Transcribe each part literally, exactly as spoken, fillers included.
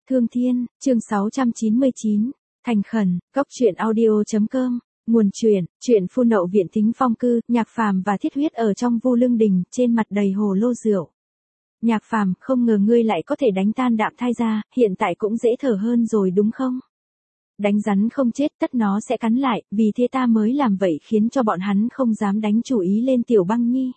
Thương Thiên, chương sáu trăm chín mươi chín, thành khẩn, góc truyện audio chấm com, nguồn truyện, truyện phu nậu viện Thính Phong Cư, Nhạc Phàm và Thiết Huyết ở trong Vu Lương Đình, trên mặt đầy hồ lô rượu. Nhạc Phàm, không ngờ ngươi lại có thể đánh tan đạm thai ra, hiện tại cũng dễ thở hơn rồi đúng không? Đánh rắn không chết tất nó sẽ cắn lại, vì thế ta mới làm vậy khiến cho bọn hắn không dám đánh chủ ý lên Tiểu Băng Nhi.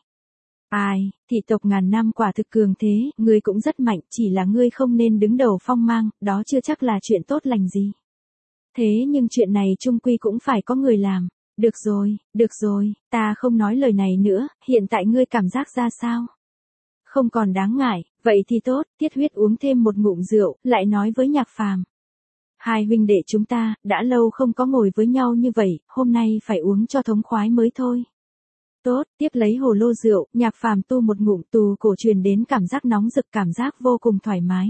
Ai, thị tộc ngàn năm quả thực cường thế, ngươi cũng rất mạnh, chỉ là ngươi không nên đứng đầu phong mang, đó chưa chắc là chuyện tốt lành gì. Thế nhưng chuyện này chung quy cũng phải có người làm. Được rồi, được rồi, ta không nói lời này nữa, hiện tại ngươi cảm giác ra sao? Không còn đáng ngại, vậy thì tốt, Thiết Huyết uống thêm một ngụm rượu, lại nói với Nhạc Phàm. Hai huynh đệ chúng ta, đã lâu không có ngồi với nhau như vậy, hôm nay phải uống cho thống khoái mới thôi. Tốt, tiếp lấy hồ lô rượu, Nhạc Phàm tu một ngụm tù cổ truyền đến cảm giác nóng rực, cảm giác vô cùng thoải mái.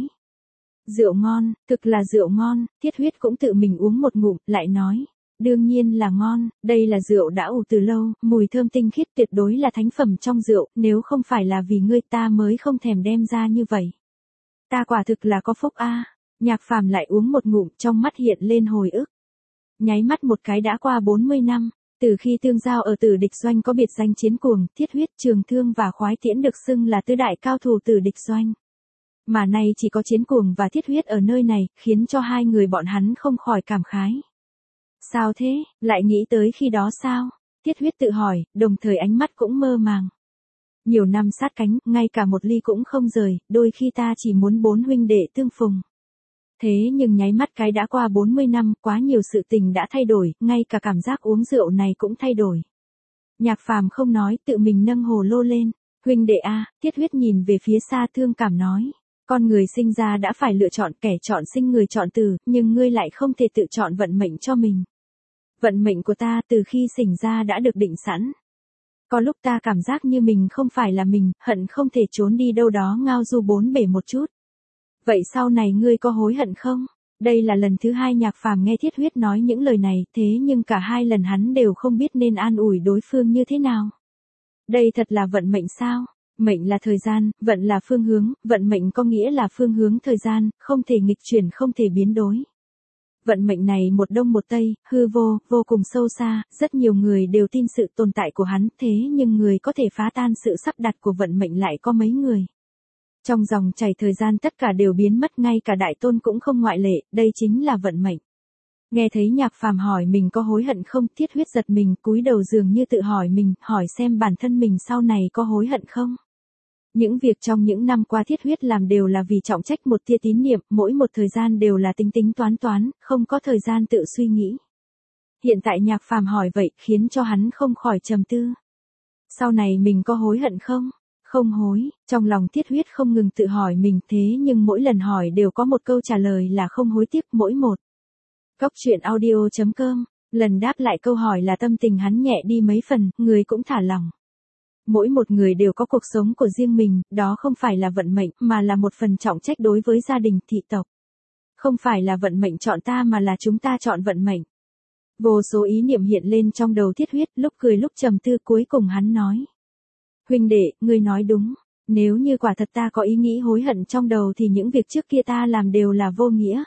Rượu ngon, thực là rượu ngon, Thiết Huyết cũng tự mình uống một ngụm, lại nói. Đương nhiên là ngon, đây là rượu đã ủ từ lâu, mùi thơm tinh khiết tuyệt đối là thánh phẩm trong rượu, nếu không phải là vì ngươi ta mới không thèm đem ra như vậy. Ta quả thực là có phúc a. Nhạc Phàm lại uống một ngụm, trong mắt hiện lên hồi ức. Nháy mắt một cái đã qua bốn mươi năm. Từ khi tương giao ở Tử Địch Doanh có biệt danh Chiến Cuồng, Thiết Huyết, Trường Thương và Khoái Tiễn được xưng là tứ đại cao thủ Tử Địch Doanh. Mà nay chỉ có Chiến Cuồng và Thiết Huyết ở nơi này, khiến cho hai người bọn hắn không khỏi cảm khái. Sao thế, lại nghĩ tới khi đó sao? Thiết Huyết tự hỏi, đồng thời ánh mắt cũng mơ màng. Nhiều năm sát cánh, ngay cả một ly cũng không rời, đôi khi ta chỉ muốn bốn huynh đệ tương phùng. Thế nhưng nháy mắt cái đã qua bốn mươi năm, quá nhiều sự tình đã thay đổi, ngay cả cảm giác uống rượu này cũng thay đổi. Nhạc Phàm không nói, tự mình nâng hồ lô lên. Huynh đệ a, Thiết Huyết nhìn về phía xa thương cảm nói. Con người sinh ra đã phải lựa chọn, kẻ chọn sinh người chọn tử, nhưng ngươi lại không thể tự chọn vận mệnh cho mình. Vận mệnh của ta từ khi sinh ra đã được định sẵn. Có lúc ta cảm giác như mình không phải là mình, hận không thể trốn đi đâu đó ngao du bốn bể một chút. Vậy sau này ngươi có hối hận không? Đây là lần thứ hai Nhạc Phàm nghe Thiết Huyết nói những lời này, thế nhưng cả hai lần hắn đều không biết nên an ủi đối phương như thế nào. Đây thật là vận mệnh sao? Mệnh là thời gian, vận là phương hướng, vận mệnh có nghĩa là phương hướng thời gian, không thể nghịch chuyển, không thể biến đổi. Vận mệnh này một đông một tây, hư vô, vô cùng sâu xa, rất nhiều người đều tin sự tồn tại của hắn, thế nhưng người có thể phá tan sự sắp đặt của vận mệnh lại có mấy người. Trong dòng chảy thời gian tất cả đều biến mất, ngay cả Đại Tôn cũng không ngoại lệ, đây chính là vận mệnh. Nghe thấy Nhạc Phàm hỏi mình có hối hận không, Thiết Huyết giật mình, cúi đầu dường như tự hỏi mình, hỏi xem bản thân mình sau này có hối hận không. Những việc trong những năm qua Thiết Huyết làm đều là vì trọng trách một tia tín niệm, mỗi một thời gian đều là tính tính toán toán, không có thời gian tự suy nghĩ. Hiện tại Nhạc Phàm hỏi vậy, khiến cho hắn không khỏi trầm tư. Sau này mình có hối hận không? Không hối, trong lòng Thiết Huyết không ngừng tự hỏi mình, thế nhưng mỗi lần hỏi đều có một câu trả lời là không hối tiếc, mỗi một. Góc truyện audio chấm com, lần đáp lại câu hỏi là tâm tình hắn nhẹ đi mấy phần, người cũng thả lòng. Mỗi một người đều có cuộc sống của riêng mình, đó không phải là vận mệnh, mà là một phần trọng trách đối với gia đình thị tộc. Không phải là vận mệnh chọn ta mà là chúng ta chọn vận mệnh. Vô số ý niệm hiện lên trong đầu Thiết Huyết, lúc cười lúc trầm tư, cuối cùng hắn nói. Huynh đệ, ngươi nói đúng, nếu như quả thật ta có ý nghĩ hối hận trong đầu thì những việc trước kia ta làm đều là vô nghĩa.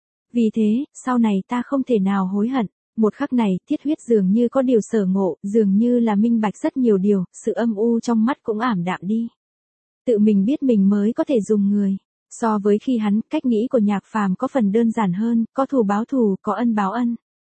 Vì thế, sau này ta không thể nào hối hận. Một khắc này, Thiết Huyết dường như có điều sở ngộ, dường như là minh bạch rất nhiều điều, sự âm u trong mắt cũng ảm đạm đi. Tự mình biết mình mới có thể dùng người. So với khi hắn, cách nghĩ của Nhạc Phàm có phần đơn giản hơn, có thù báo thù, có ân báo ân.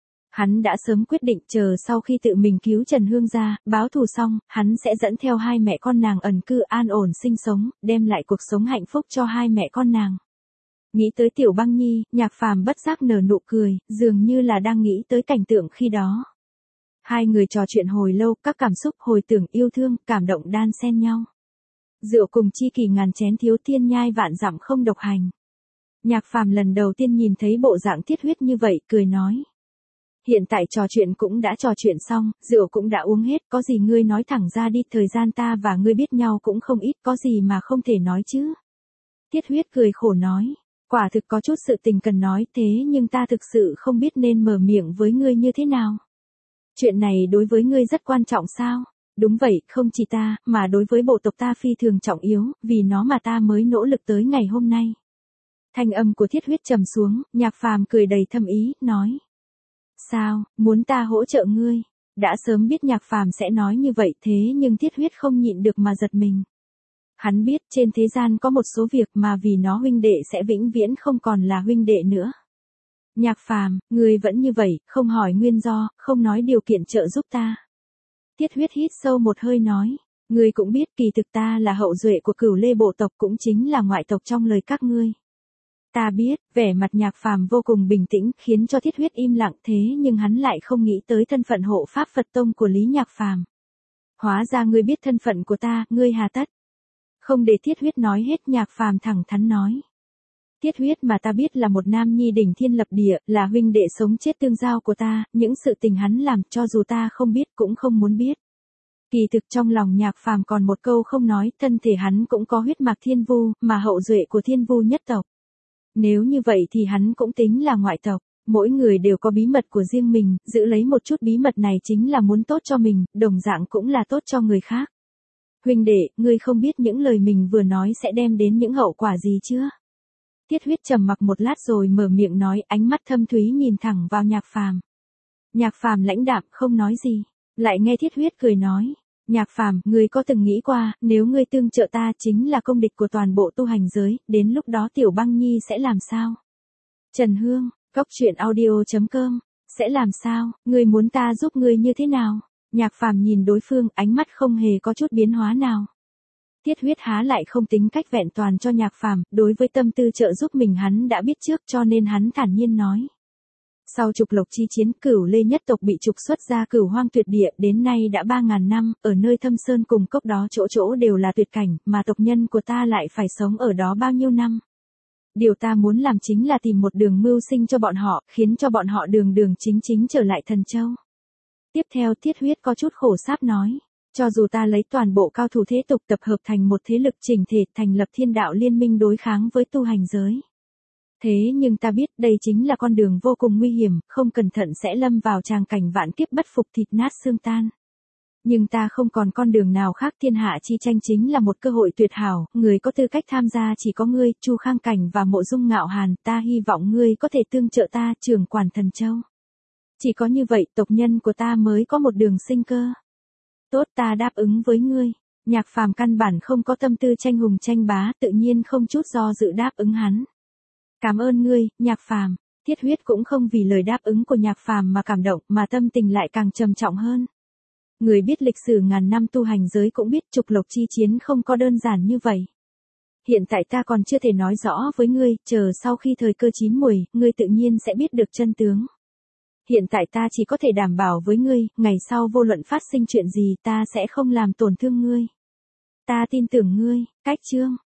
Hắn đã sớm quyết định chờ sau khi tự mình cứu Trần Hương ra, báo thù xong, hắn sẽ dẫn theo hai mẹ con nàng ẩn cư an ổn sinh sống, đem lại cuộc sống hạnh phúc cho hai mẹ con nàng. Nghĩ tới Tiểu Băng Nhi, Nhạc Phàm bất giác nở nụ cười, dường như là đang nghĩ tới cảnh tượng khi đó. Hai người trò chuyện hồi lâu, các cảm xúc hồi tưởng yêu thương, cảm động đan xen nhau. Rượu cùng chi kỷ ngàn chén, thiếu thiên nhai vạn dặm không độc hành. Nhạc Phàm lần đầu tiên nhìn thấy bộ dạng Thiết Huyết như vậy, cười nói. Hiện tại trò chuyện cũng đã trò chuyện xong, rượu cũng đã uống hết, có gì ngươi nói thẳng ra đi, thời gian ta và ngươi biết nhau cũng không ít, có gì mà không thể nói chứ. Thiết Huyết cười khổ nói. Quả thực có chút sự tình cần nói, thế nhưng ta thực sự không biết nên mở miệng với ngươi như thế nào. Chuyện này đối với ngươi rất quan trọng sao? Đúng vậy, không chỉ ta, mà đối với bộ tộc ta phi thường trọng yếu, vì nó mà ta mới nỗ lực tới ngày hôm nay. Thanh âm của Thiết Huyết trầm xuống, Nhạc Phàm cười đầy thâm ý, nói. Sao, muốn ta hỗ trợ ngươi? Đã sớm biết Nhạc Phàm sẽ nói như vậy thế nhưng Thiết Huyết không nhịn được mà giật mình. Hắn biết trên thế gian có một số việc mà vì nó huynh đệ sẽ vĩnh viễn không còn là huynh đệ nữa. Nhạc Phàm, ngươi vẫn như vậy, không hỏi nguyên do, không nói điều kiện trợ giúp ta. Thiết Huyết hít sâu một hơi nói, ngươi cũng biết kỳ thực ta là hậu duệ của Cửu Lê bộ tộc cũng chính là ngoại tộc trong lời các ngươi. Ta biết, vẻ mặt Nhạc Phàm vô cùng bình tĩnh khiến cho Thiết Huyết im lặng thế nhưng hắn lại không nghĩ tới thân phận hộ pháp Phật Tông của Lý Nhạc Phàm. Hóa ra ngươi biết thân phận của ta, ngươi hà tất. Không để Thiết Huyết nói hết Nhạc Phàm thẳng thắn nói. Thiết Huyết mà ta biết là một nam nhi đỉnh thiên lập địa, là huynh đệ sống chết tương giao của ta, những sự tình hắn làm cho dù ta không biết cũng không muốn biết. Kỳ thực trong lòng Nhạc Phàm còn một câu không nói, thân thể hắn cũng có huyết mạch thiên vu, mà hậu duệ của thiên vu nhất tộc. Nếu như vậy thì hắn cũng tính là ngoại tộc, mỗi người đều có bí mật của riêng mình, giữ lấy một chút bí mật này chính là muốn tốt cho mình, đồng dạng cũng là tốt cho người khác. Huynh đệ, ngươi không biết những lời mình vừa nói sẽ đem đến những hậu quả gì chưa? Thiết Huyết trầm mặc một lát rồi mở miệng nói, ánh mắt thâm thúy nhìn thẳng vào Nhạc Phàm. Nhạc Phàm lãnh đạm không nói gì, lại nghe Thiết Huyết cười nói, Nhạc Phàm, ngươi có từng nghĩ qua, nếu ngươi tương trợ ta chính là công địch của toàn bộ tu hành giới, đến lúc đó Tiểu Băng Nhi sẽ làm sao? Trần Hương, Cốc Truyện Audio chấm com, sẽ làm sao, ngươi muốn ta giúp ngươi như thế nào? Nhạc Phàm nhìn đối phương, ánh mắt không hề có chút biến hóa nào. Thiết Huyết há lại không tính cách vẹn toàn cho Nhạc Phàm, đối với tâm tư trợ giúp mình hắn đã biết trước cho nên hắn thản nhiên nói. Sau trục lộc chi chiến, Cửu Lê nhất tộc bị trục xuất ra Cửu Hoang tuyệt địa, đến nay đã ba ngàn năm, ở nơi thâm sơn cùng cốc đó chỗ chỗ đều là tuyệt cảnh, mà tộc nhân của ta lại phải sống ở đó bao nhiêu năm. Điều ta muốn làm chính là tìm một đường mưu sinh cho bọn họ, khiến cho bọn họ đường đường chính chính trở lại Thần Châu. Tiếp theo Thiết Huyết có chút khổ sáp nói, cho dù ta lấy toàn bộ cao thủ thế tục tập hợp thành một thế lực chỉnh thể thành lập thiên đạo liên minh đối kháng với tu hành giới. Thế nhưng ta biết đây chính là con đường vô cùng nguy hiểm, không cẩn thận sẽ lâm vào tràng cảnh vạn kiếp bất phục thịt nát xương tan. Nhưng ta không còn con đường nào khác, thiên hạ chi tranh chính là một cơ hội tuyệt hảo, người có tư cách tham gia chỉ có ngươi, Chu Khang Cảnh và Mộ Dung Ngạo Hàn, ta hy vọng ngươi có thể tương trợ ta, trưởng quản Thần Châu. Chỉ có như vậy tộc nhân của ta mới có một đường sinh cơ. Tốt, ta đáp ứng với ngươi. Nhạc Phàm căn bản không có tâm tư tranh hùng tranh bá, tự nhiên không chút do dự đáp ứng hắn. Cảm ơn ngươi, Nhạc Phàm. Thiết Huyết cũng không vì lời đáp ứng của Nhạc Phàm mà cảm động, mà tâm tình lại càng trầm trọng hơn. Người biết lịch sử ngàn năm tu hành giới cũng biết trục lộc chi chiến không có đơn giản như vậy. Hiện tại ta còn chưa thể nói rõ với ngươi, chờ sau khi thời cơ chín muồi, ngươi tự nhiên sẽ biết được chân tướng. Hiện tại ta chỉ có thể đảm bảo với ngươi, ngày sau vô luận phát sinh chuyện gì ta sẽ không làm tổn thương ngươi. Ta tin tưởng ngươi, cách chương.